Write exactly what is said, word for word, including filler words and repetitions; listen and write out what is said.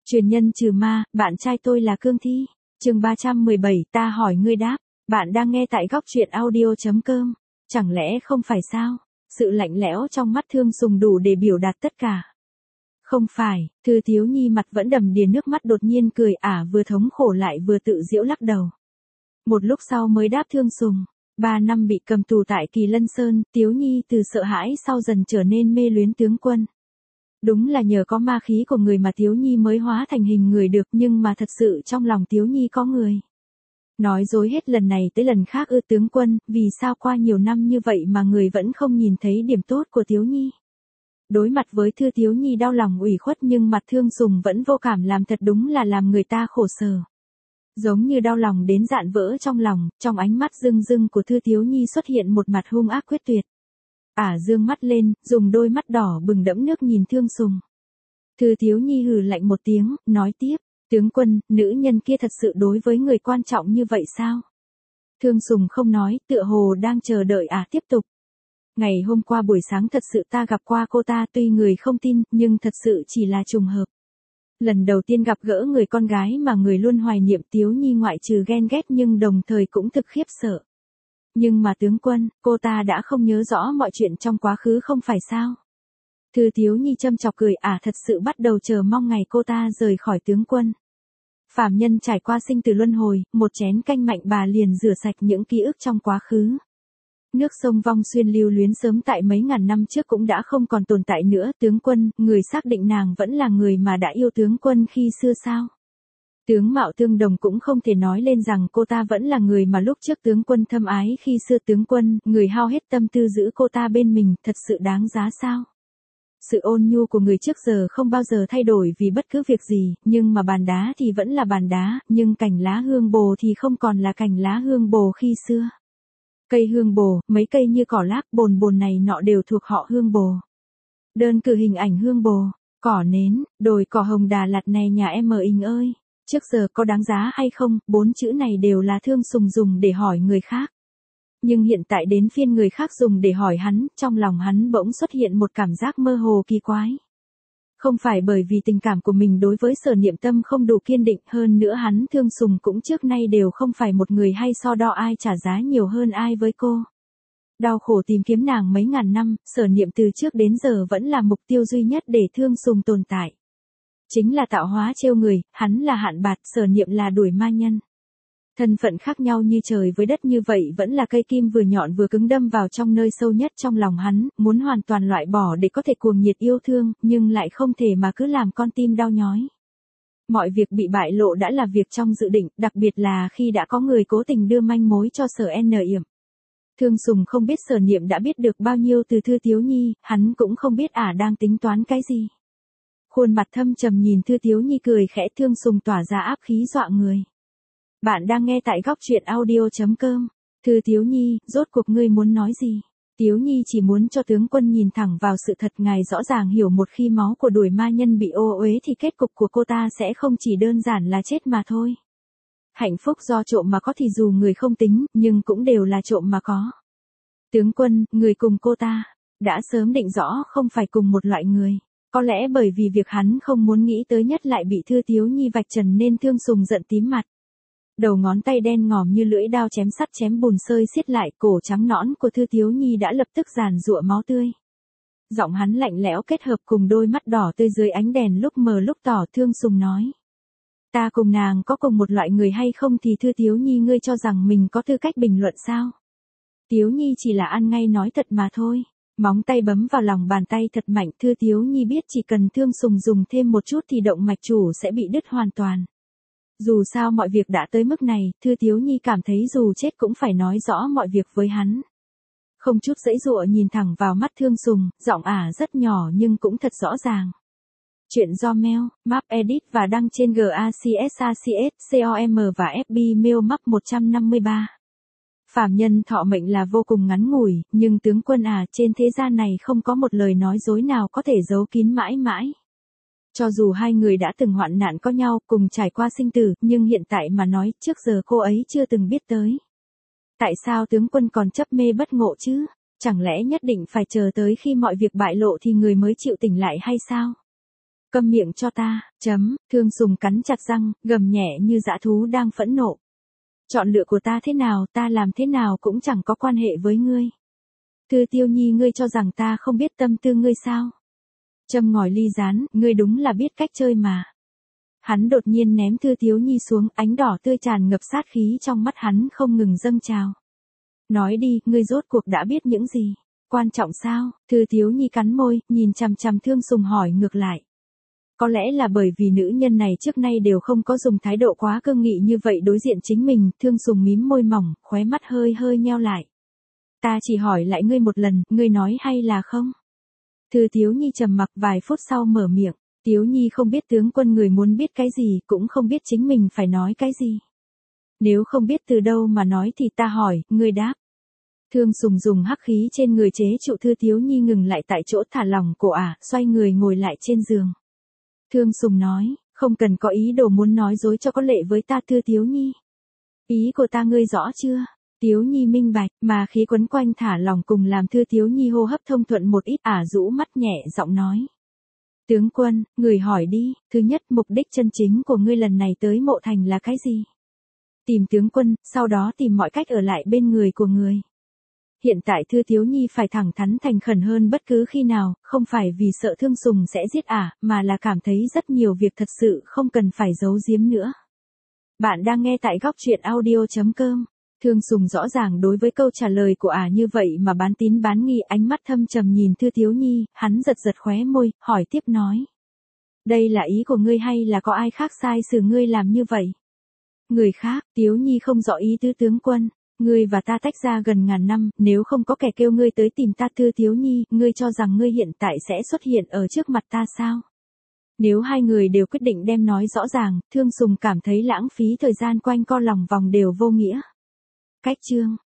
Truyền nhân trừ ma, bạn trai tôi là Cương Thi. Chương ba trăm mười bảy, ta hỏi ngươi đáp. Bạn đang nghe tại góc truyện audio chấm com. Chẳng lẽ không phải sao? Sự lạnh lẽo trong mắt Thương Sùng đủ để biểu đạt tất cả. Không phải, Thư Thiếu Nhi mặt vẫn đầm đìa nước mắt đột nhiên cười ả vừa thống khổ lại vừa tự giễu lắc đầu. Một lúc sau mới đáp Thương Sùng. Ba năm bị cầm tù tại Kỳ Lân Sơn, Thiếu Nhi từ sợ hãi sau dần trở nên mê luyến tướng quân. Đúng là nhờ có ma khí của người mà Thiếu Nhi mới hóa thành hình người được, nhưng mà thật sự trong lòng Thiếu Nhi có người. Nói dối hết lần này tới lần khác ư tướng quân, vì sao qua nhiều năm như vậy mà người vẫn không nhìn thấy điểm tốt của Thiếu Nhi. Đối mặt với Thư Thiếu Nhi đau lòng ủy khuất nhưng mặt Thương Sùng vẫn vô cảm làm thật đúng là làm người ta khổ sở. Giống như đau lòng đến dạn vỡ trong lòng, trong ánh mắt rưng rưng của Thư Thiếu Nhi xuất hiện một mặt hung ác quyết tuyệt. Ả dương mắt lên, dùng đôi mắt đỏ bừng đẫm nước nhìn Thương Sùng. Thư Thiếu Nhi hừ lạnh một tiếng, nói tiếp, tướng quân, nữ nhân kia thật sự đối với người quan trọng như vậy sao? Thương Sùng không nói, tựa hồ đang chờ đợi Ả tiếp tục. Ngày hôm qua buổi sáng thật sự ta gặp qua cô ta, tuy người không tin, nhưng thật sự chỉ là trùng hợp. Lần đầu tiên gặp gỡ người con gái mà người luôn hoài niệm. Thiếu Nhi ngoại trừ ghen ghét nhưng đồng thời cũng thực khiếp sợ. Nhưng mà tướng quân, cô ta đã không nhớ rõ mọi chuyện trong quá khứ không phải sao? Thư Thiếu Nhi châm chọc cười ả thật sự bắt đầu chờ mong ngày cô ta rời khỏi tướng quân. Phàm nhân trải qua sinh tử luân hồi, một chén canh mạnh bà liền rửa sạch những ký ức trong quá khứ. Nước sông Vong Xuyên lưu luyến sớm tại mấy ngàn năm trước cũng đã không còn tồn tại nữa. Tướng quân, người xác định nàng vẫn là người mà đã yêu tướng quân khi xưa sao? Tướng mạo tương đồng cũng không thể nói lên rằng cô ta vẫn là người mà lúc trước tướng quân thâm ái khi xưa. Tướng quân, người hao hết tâm tư giữ cô ta bên mình, thật sự đáng giá sao? Sự ôn nhu của người trước giờ không bao giờ thay đổi vì bất cứ việc gì, nhưng mà bàn đá thì vẫn là bàn đá, nhưng cành lá hương bồ thì không còn là cành lá hương bồ khi xưa. Cây hương bồ, mấy cây như cỏ lác bồn bồn này nọ đều thuộc họ hương bồ. Đơn cử hình ảnh hương bồ, cỏ nến, đồi cỏ hồng Đà Lạt này nhà em mờ inh ơi. Trước giờ có đáng giá hay không, bốn chữ này đều là Thương Sùng dùng để hỏi người khác. Nhưng hiện tại đến phiên người khác dùng để hỏi hắn, trong lòng hắn bỗng xuất hiện một cảm giác mơ hồ kỳ quái. Không phải bởi vì tình cảm của mình đối với Sở Niệm Tâm không đủ kiên định, hơn nữa hắn Thương Sùng cũng trước nay đều không phải một người hay so đo ai trả giá nhiều hơn ai với cô. Đau khổ tìm kiếm nàng mấy ngàn năm, Sở Niệm từ trước đến giờ vẫn là mục tiêu duy nhất để Thương Sùng tồn tại. Chính là tạo hóa trêu người, hắn là hạn bạt, Sở Niệm là đuổi ma nhân. Thân phận khác nhau như trời với đất như vậy vẫn là cây kim vừa nhọn vừa cứng đâm vào trong nơi sâu nhất trong lòng hắn, muốn hoàn toàn loại bỏ để có thể cuồng nhiệt yêu thương, nhưng lại không thể mà cứ làm con tim đau nhói. Mọi việc bị bại lộ đã là việc trong dự định, đặc biệt là khi đã có người cố tình đưa manh mối cho Sở N Yểm. Thương Sùng không biết Sở Niệm đã biết được bao nhiêu từ Thư Thiếu Nhi, hắn cũng không biết ả đang tính toán cái gì. Khuôn mặt thâm trầm nhìn Thư Thiếu Nhi cười khẽ. Thương Sùng tỏa ra áp khí dọa người. Bạn đang nghe tại góc truyện audio chấm com. Thư Thiếu Nhi, rốt cuộc ngươi muốn nói gì? Thiếu Nhi chỉ muốn cho tướng quân nhìn thẳng vào sự thật, ngài rõ ràng hiểu một khi máu của đuổi ma nhân bị ô uế thì kết cục của cô ta sẽ không chỉ đơn giản là chết mà thôi. Hạnh phúc do trộm mà có thì dù người không tính, nhưng cũng đều là trộm mà có. Tướng quân, người cùng cô ta đã sớm định rõ không phải cùng một loại người. Có lẽ bởi vì việc hắn không muốn nghĩ tới nhất lại bị Thư Thiếu Nhi vạch trần nên Thương Sùng giận tím mặt. Đầu ngón tay đen ngòm như lưỡi dao chém sắt chém bùn sơi xiết lại, cổ trắng nõn của Thư Thiếu Nhi đã lập tức giàn giụa máu tươi. Giọng hắn lạnh lẽo kết hợp cùng đôi mắt đỏ tươi dưới ánh đèn lúc mờ lúc tỏ. Thương Sùng nói. Ta cùng nàng có cùng một loại người hay không thì Thư Thiếu Nhi ngươi cho rằng mình có tư cách bình luận sao? Thiếu Nhi chỉ là ăn ngay nói thật mà thôi. Móng tay bấm vào lòng bàn tay thật mạnh. Thư Thiếu Nhi biết chỉ cần Thương Sùng dùng thêm một chút thì động mạch chủ sẽ bị đứt hoàn toàn. Dù sao mọi việc đã tới mức này, Thư Thiếu Nhi cảm thấy dù chết cũng phải nói rõ mọi việc với hắn. Không chút giãy giụa nhìn thẳng vào mắt Thương Sùng, giọng ả rất nhỏ nhưng cũng thật rõ ràng. Chuyện do mail, map edit và đăng trên GACSACS, com và ép bê mail map một trăm năm mươi ba. Phàm nhân thọ mệnh là vô cùng ngắn ngủi, nhưng tướng quân à, trên thế gian này không có một lời nói dối nào có thể giấu kín mãi mãi. Cho dù hai người đã từng hoạn nạn có nhau, cùng trải qua sinh tử, nhưng hiện tại mà nói, trước giờ cô ấy chưa từng biết tới. Tại sao tướng quân còn chấp mê bất ngộ chứ? Chẳng lẽ nhất định phải chờ tới khi mọi việc bại lộ thì người mới chịu tỉnh lại hay sao? Câm miệng cho ta, chấm, Thương Sùng cắn chặt răng, gầm nhẹ như dã thú đang phẫn nộ. Chọn lựa của ta thế nào, ta làm thế nào cũng chẳng có quan hệ với ngươi. Thư Tiếu Nhi, ngươi cho rằng ta không biết tâm tư ngươi sao? Châm ngòi ly rán, ngươi đúng là biết cách chơi mà. Hắn đột nhiên ném Thư Tiếu Nhi xuống, ánh đỏ tươi tràn ngập sát khí trong mắt hắn không ngừng dâng trào. Nói đi, ngươi rốt cuộc đã biết những gì? Quan trọng sao? Thư Tiếu Nhi cắn môi, nhìn chằm chằm Thương Sùng hỏi ngược lại. Có lẽ là bởi vì nữ nhân này trước nay đều không có dùng thái độ quá cương nghị như vậy đối diện chính mình, Thương Sùng mím môi mỏng, khóe mắt hơi hơi nheo lại. Ta chỉ hỏi lại ngươi một lần, ngươi nói hay là không? Thư Tiếu Nhi trầm mặc vài phút sau mở miệng. Tiếu Nhi không biết tướng quân người muốn biết cái gì, cũng không biết chính mình phải nói cái gì. Nếu không biết từ đâu mà nói thì ta hỏi, ngươi đáp. Thương Sùng dùng hắc khí trên người chế trụ Thư Tiếu Nhi ngừng lại tại chỗ, thả lỏng cổ ả, xoay người ngồi lại trên giường. Thương Sùng nói, không cần có ý đồ muốn nói dối cho có lệ với ta Thư Tiếu Nhi. Ý của ta ngươi rõ chưa? Tiếu Nhi minh bạch, mà khí quấn quanh thả lỏng cùng làm Thư Tiếu Nhi hô hấp thông thuận một ít, ả rũ mắt nhẹ giọng nói. Tướng quân, người hỏi đi, thứ nhất mục đích chân chính của ngươi lần này tới Mộ Thành là cái gì? Tìm tướng quân, sau đó tìm mọi cách ở lại bên người của người. Hiện tại Thư Tiếu Nhi phải thẳng thắn thành khẩn hơn bất cứ khi nào, không phải vì sợ Thương Sùng sẽ giết ả, mà là cảm thấy rất nhiều việc thật sự không cần phải giấu giếm nữa. Bạn đang nghe tại góc truyện audio chấm com. Thương Sùng rõ ràng đối với câu trả lời của ả như vậy mà bán tín bán nghi, ánh mắt thâm trầm nhìn Thư Tiếu Nhi, hắn giật giật khóe môi, hỏi tiếp nói. Đây là ý của ngươi hay là có ai khác sai xử ngươi làm như vậy? Người khác, Tiếu Nhi không rõ ý tứ tướng quân. Ngươi và ta tách ra gần ngàn năm, nếu không có kẻ kêu ngươi tới tìm ta Thư Tiếu Nhi, ngươi cho rằng ngươi hiện tại sẽ xuất hiện ở trước mặt ta sao? Nếu hai người đều quyết định đem nói rõ ràng, Thương Sùng cảm thấy lãng phí thời gian quanh co lòng vòng đều vô nghĩa. Cách chương